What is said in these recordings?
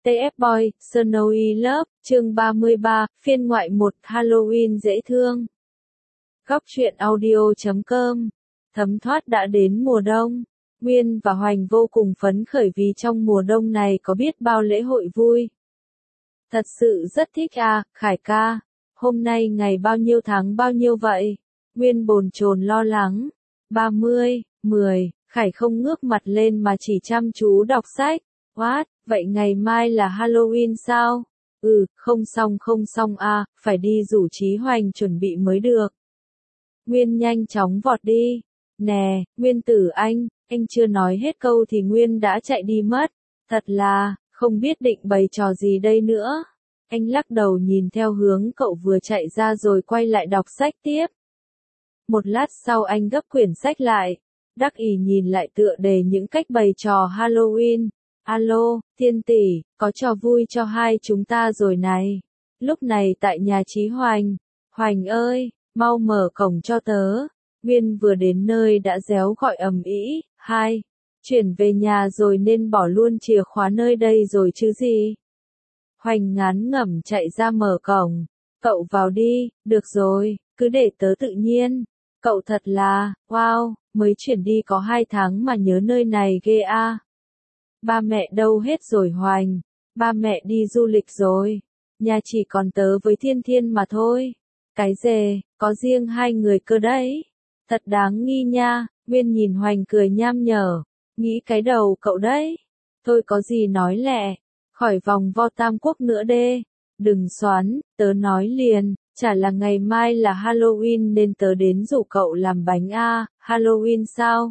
TF Boy, Snowy Love, chương 33, phiên ngoại 1, Halloween dễ thương. Góc truyện audio.com. Thấm thoát đã đến mùa đông. Nguyên và Hoành vô cùng phấn khởi vì trong mùa đông này có biết bao lễ hội vui. Thật sự rất thích à, Khải ca. Hôm nay ngày bao nhiêu tháng bao nhiêu vậy? Nguyên bồn chồn lo lắng. 30, 10, Khải không ngước mặt lên mà chỉ chăm chú đọc sách. What? Vậy ngày mai là Halloween sao? Không xong à, phải đi rủ Chí Hoành chuẩn bị mới được. Nguyên nhanh chóng vọt đi. Nè, Nguyên tử anh chưa nói hết câu thì Nguyên đã chạy đi mất. Thật là, không biết định bày trò gì đây nữa. Anh lắc đầu nhìn theo hướng cậu vừa chạy ra rồi quay lại đọc sách tiếp. Một lát sau anh gấp quyển sách lại, đắc ý nhìn lại tựa đề những cách bày trò Halloween. Alo, Thiên tỷ, có trò vui cho hai chúng ta rồi này. Lúc này tại nhà Chí Hoành. Hoành ơi, mau mở cổng cho tớ. Nguyên vừa đến nơi đã réo gọi ầm ĩ. Hai, chuyển về nhà rồi nên bỏ luôn chìa khóa nơi đây rồi chứ gì. Hoành ngán ngẩm chạy ra mở cổng. Cậu vào đi, được rồi, cứ để tớ tự nhiên. Cậu thật là, wow, mới chuyển đi có 2 tháng mà nhớ nơi này ghê a. Ba mẹ đâu hết rồi Hoành? Ba mẹ đi du lịch rồi. Nhà chỉ còn tớ với Thiên Thiên mà thôi. Cái dề, có riêng 2 người cơ đấy. Thật đáng nghi nha. Nguyên nhìn Hoành cười nham nhở. Nghĩ cái đầu cậu đấy. Thôi có gì nói lẹ. Khỏi vòng vo Tam Quốc nữa đê. Đừng xoắn, tớ nói liền. Chả là ngày mai là Halloween nên tớ đến rủ cậu làm bánh a. Halloween sao?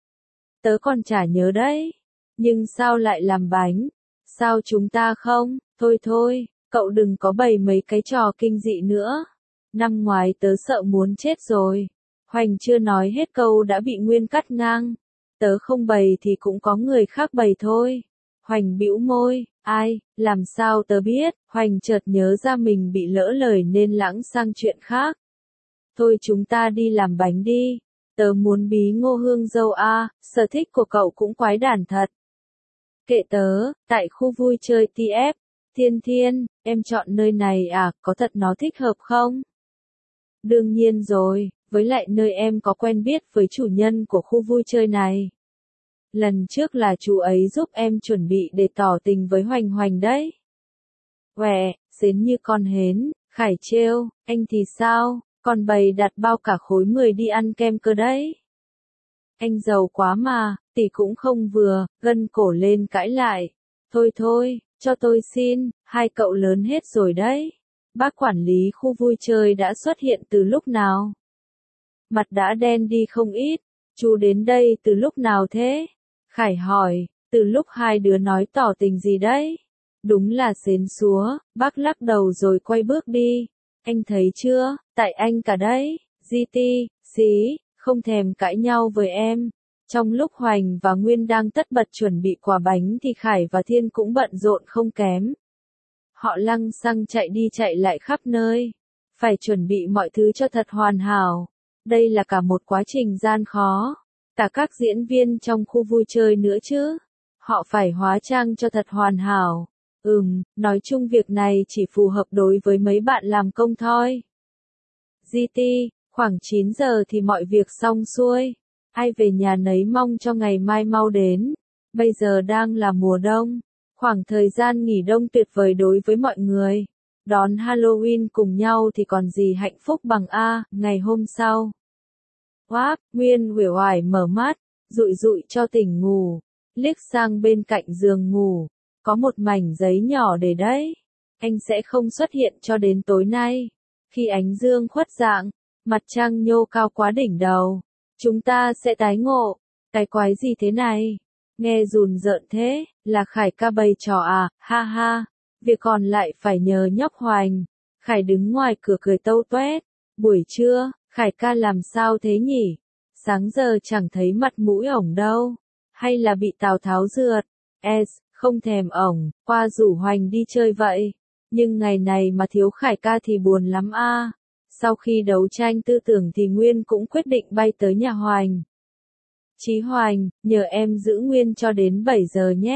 Tớ còn chả nhớ đấy. Nhưng sao lại làm bánh? Sao chúng ta không? Thôi, cậu đừng có bày mấy cái trò kinh dị nữa. Năm ngoái tớ sợ muốn chết rồi. Hoành chưa nói hết câu đã bị Nguyên cắt ngang. Tớ không bày thì cũng có người khác bày thôi. Hoành bĩu môi, ai, làm sao tớ biết? Hoành chợt nhớ ra mình bị lỡ lời nên lãng sang chuyện khác. Thôi chúng ta đi làm bánh đi. Tớ muốn bí ngô hương dâu a, sở thích của cậu cũng quái đản thật. Kệ tớ, tại khu vui chơi TF, Thiên, em chọn nơi này à, có thật nó thích hợp không? Đương nhiên rồi, với lại nơi em có quen biết với chủ nhân của khu vui chơi này. Lần trước là chú ấy giúp em chuẩn bị để tỏ tình với Hoành đấy. Quẹ, xến như con hến, Khải trêu, anh thì sao, còn bày đặt bao cả khối 10 đi ăn kem cơ đấy. Anh giàu quá mà, tỷ cũng không vừa, gân cổ lên cãi lại. Thôi, cho tôi xin, 2 cậu lớn hết rồi đấy. Bác quản lý khu vui chơi đã xuất hiện từ lúc nào? Mặt đã đen đi không ít, chú đến đây từ lúc nào thế? Khải hỏi, từ lúc 2 đứa nói tỏ tình gì đấy? Đúng là xến xúa, bác lắc đầu rồi quay bước đi. Anh thấy chưa, tại anh cả đấy, GT, xí. Không thèm cãi nhau với em. Trong lúc Hoành và Nguyên đang tất bật chuẩn bị quả bánh thì Khải và Thiên cũng bận rộn không kém. Họ lăng xăng chạy đi chạy lại khắp nơi. Phải chuẩn bị mọi thứ cho thật hoàn hảo. Đây là cả một quá trình gian khó. Cả các diễn viên trong khu vui chơi nữa chứ. Họ phải hóa trang cho thật hoàn hảo. Nói chung việc này chỉ phù hợp đối với mấy bạn làm công thôi. GT. Khoảng 9 giờ thì mọi việc xong xuôi. Ai về nhà nấy mong cho ngày mai mau đến. Bây giờ đang là mùa đông. Khoảng thời gian nghỉ đông tuyệt vời đối với mọi người. Đón Halloween cùng nhau thì còn gì hạnh phúc bằng ngày hôm sau. Nguyên uể oải mở mắt, dụi cho tỉnh ngủ. Liếc sang bên cạnh giường ngủ. Có một mảnh giấy nhỏ để đấy. Anh sẽ không xuất hiện cho đến tối nay. Khi ánh dương khuất dạng. Mặt trăng nhô cao quá đỉnh đầu. Chúng ta sẽ tái ngộ. Cái quái gì thế này? Nghe rùn rợn thế, là Khải ca bày trò à, ha. Việc còn lại phải nhờ nhóc Hoành. Khải đứng ngoài cửa cười tâu toét. Buổi trưa, Khải ca làm sao thế nhỉ? Sáng giờ chẳng thấy mặt mũi ổng đâu. Hay là bị Tào Tháo rượt? Không thèm ổng, qua rủ Hoành đi chơi vậy. Nhưng ngày này mà thiếu Khải ca thì buồn lắm a. Sau khi đấu tranh tư tưởng thì Nguyên cũng quyết định bay tới nhà Hoành. Chí Hoành, nhờ em giữ Nguyên cho đến 7 giờ nhé.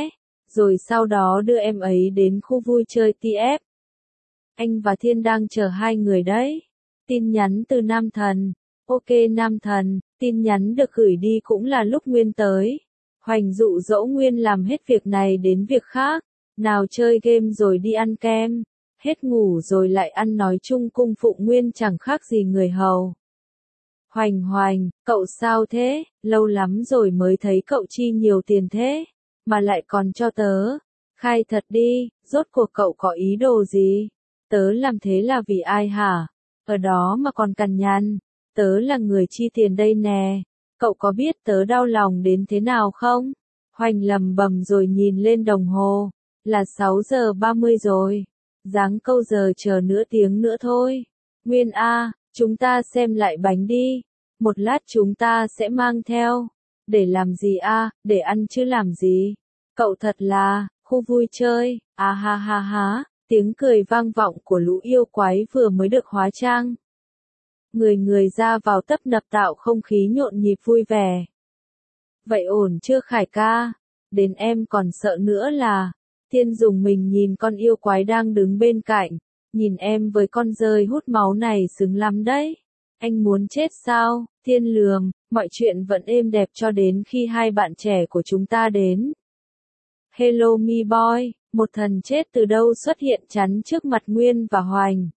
rồi sau đó đưa em ấy đến khu vui chơi TF. Anh và Thiên đang chờ hai người đấy. Tin nhắn từ Nam Thần. Ok Nam Thần, tin nhắn được gửi đi cũng là lúc Nguyên tới. Hoành dụ dỗ Nguyên làm hết việc này đến việc khác. Nào chơi game rồi đi ăn kem. Hết ngủ rồi lại ăn nói chung cung phụng Nguyên chẳng khác gì người hầu. Hoành Hoành, cậu sao thế? Lâu lắm rồi mới thấy cậu chi nhiều tiền thế, mà lại còn cho tớ. Khai thật đi, rốt cuộc cậu có ý đồ gì? Tớ làm thế là vì ai hả? Ở đó mà còn cằn nhằn. Tớ là người chi tiền đây nè. Cậu có biết tớ đau lòng đến thế nào không? Hoành lầm bầm rồi nhìn lên đồng hồ. Là 6:30 rồi. Giáng câu giờ chờ nửa tiếng nữa thôi. Nguyên A, chúng ta xem lại bánh đi. Một lát chúng ta sẽ mang theo. Để làm gì a? Để ăn chứ làm gì? Cậu thật là, khu vui chơi, à ha ha ha, tiếng cười vang vọng của lũ yêu quái vừa mới được hóa trang. Người người ra vào tấp nập tạo không khí nhộn nhịp vui vẻ. Vậy ổn chưa Khải ca? Đến em còn sợ nữa là, Thiên dùng mình nhìn con yêu quái đang đứng bên cạnh, nhìn em với con dơi hút máu này xứng lắm đấy. Anh muốn chết sao? Thiên lườm, mọi chuyện vẫn êm đẹp cho đến khi hai bạn trẻ của chúng ta đến. Hello me boy, một thần chết từ đâu xuất hiện chắn trước mặt Nguyên và Hoành.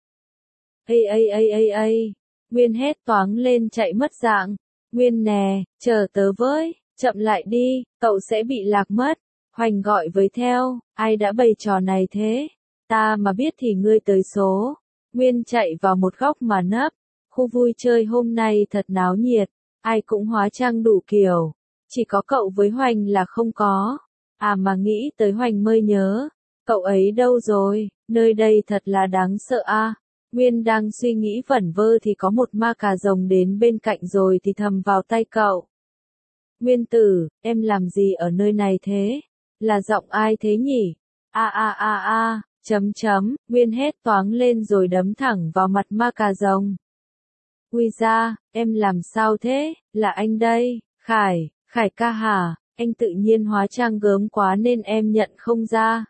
Ây, Nguyên hét toáng lên chạy mất dạng. Nguyên nè, chờ tớ với, chậm lại đi, cậu sẽ bị lạc mất. Hoành gọi với theo, ai đã bày trò này thế? Ta mà biết thì ngươi tới số. Nguyên chạy vào một góc mà nấp. Khu vui chơi hôm nay thật náo nhiệt, ai cũng hóa trang đủ kiểu. Chỉ có cậu với Hoành là không có. À mà nghĩ tới Hoành mới nhớ. Cậu ấy đâu rồi, nơi đây thật là đáng sợ a. Nguyên đang suy nghĩ vẩn vơ thì có một ma cà rồng đến bên cạnh rồi thì thầm vào tay cậu. Nguyên tử, em làm gì ở nơi này thế? Là giọng ai thế nhỉ? Nguyên hét toáng lên rồi đấm thẳng vào mặt ma cà rồng. Ui da, em làm sao thế? Là anh đây, Khải ca hả? Anh tự nhiên hóa trang gớm quá nên em nhận không ra.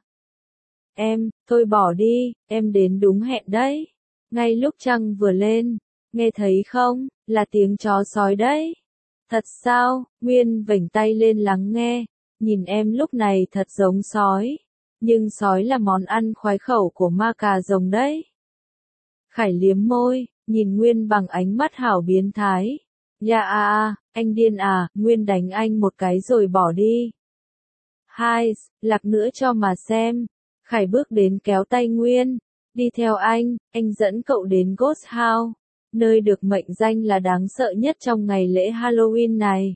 Em, thôi bỏ đi, em đến đúng hẹn đấy. Ngay lúc trăng vừa lên, nghe thấy không, là tiếng chó sói đấy. Thật sao? Nguyên vểnh tay lên lắng nghe, nhìn em lúc này thật giống sói. Nhưng sói là món ăn khoái khẩu của ma cà rồng đấy. Khải liếm môi, nhìn Nguyên bằng ánh mắt hảo biến thái. Dạ anh điên à, Nguyên đánh anh một cái rồi bỏ đi. Hai, lạc nữa cho mà xem. Khải bước đến kéo tay Nguyên. Đi theo anh dẫn cậu đến Ghost House, nơi được mệnh danh là đáng sợ nhất trong ngày lễ Halloween này.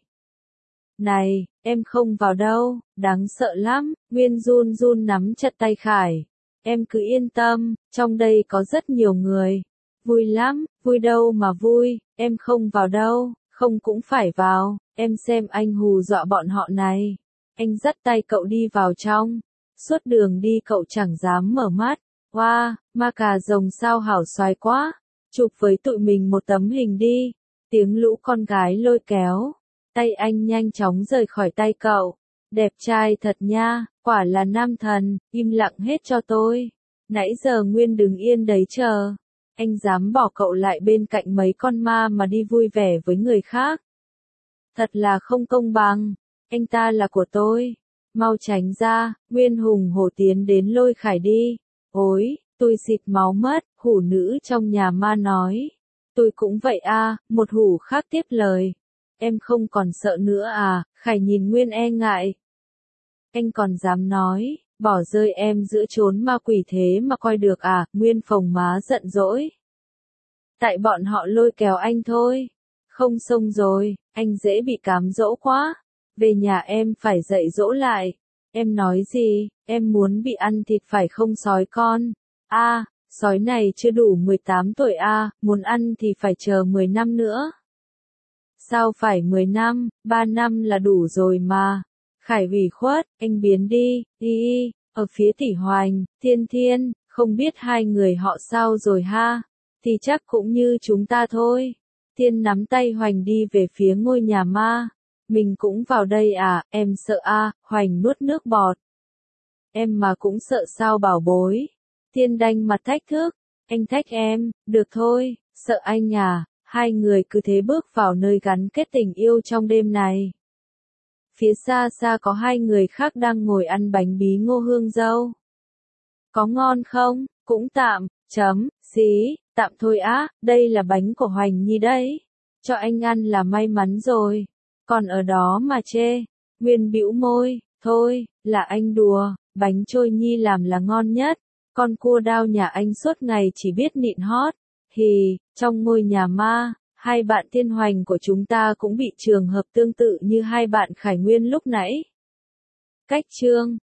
Này, em không vào đâu, đáng sợ lắm. Nguyên run run nắm chặt tay Khải. Em cứ yên tâm, trong đây có rất nhiều người. Vui lắm, vui đâu mà vui, em không vào đâu, không cũng phải vào, em xem anh hù dọa bọn họ này. Anh dắt tay cậu đi vào trong. Suốt đường đi cậu chẳng dám mở mắt. Wow, ma cà rồng sao hảo xoái quá. Chụp với tụi mình một tấm hình đi. Tiếng lũ con gái lôi kéo. Tay anh nhanh chóng rời khỏi tay cậu. Đẹp trai thật nha, quả là nam thần, im lặng hết cho tôi. Nãy giờ Nguyên đứng yên đấy chờ. Anh dám bỏ cậu lại bên cạnh mấy con ma mà đi vui vẻ với người khác. Thật là không công bằng. Anh ta là của tôi. Mau tránh ra, Nguyên hùng hổ tiến đến lôi Khải đi. Ôi, tôi xịt máu mất, hủ nữ trong nhà ma nói. Tôi cũng vậy một hủ khác tiếp lời. Em không còn sợ nữa à? Khải nhìn Nguyên e ngại. Anh còn dám nói, bỏ rơi em giữa chốn ma quỷ thế mà coi được à? Nguyên phồng má giận dỗi. Tại bọn họ lôi kéo anh thôi. Không xông rồi, anh dễ bị cám dỗ quá. Về nhà em phải dạy dỗ lại. Em nói gì, em muốn bị ăn thịt phải không sói con? Sói này chưa đủ 18 tuổi muốn ăn thì phải chờ 10 năm nữa. Sao phải 10 năm, 3 năm là đủ rồi mà. Khải ủy khuất, anh biến đi, ở phía Tỷ Hoành, Thiên, không biết hai người họ sao rồi ha, thì chắc cũng như chúng ta thôi. Thiên nắm tay Hoành đi về phía ngôi nhà ma. Mình cũng vào đây à, em sợ Hoành nuốt nước bọt. em mà cũng sợ sao bảo bối. Tiên đanh mặt thách thức, anh thách em, được thôi, sợ anh à, hai người cứ thế bước vào nơi gắn kết tình yêu trong đêm này. Phía xa xa có hai người khác đang ngồi ăn bánh bí ngô hương dâu. Có ngon không? Cũng tạm, xí, tạm thôi á, đây là bánh của Hoành Nhi đấy. Cho anh ăn là may mắn rồi. Còn ở đó mà chê. Nguyên bĩu môi, thôi, là anh đùa, bánh trôi Nhi làm là ngon nhất. Con cua đao nhà anh suốt ngày chỉ biết nịn hót. Hì, trong ngôi nhà ma, hai bạn Thiên Hoành của chúng ta cũng bị trường hợp tương tự như hai bạn Khải Nguyên lúc nãy. Cách chương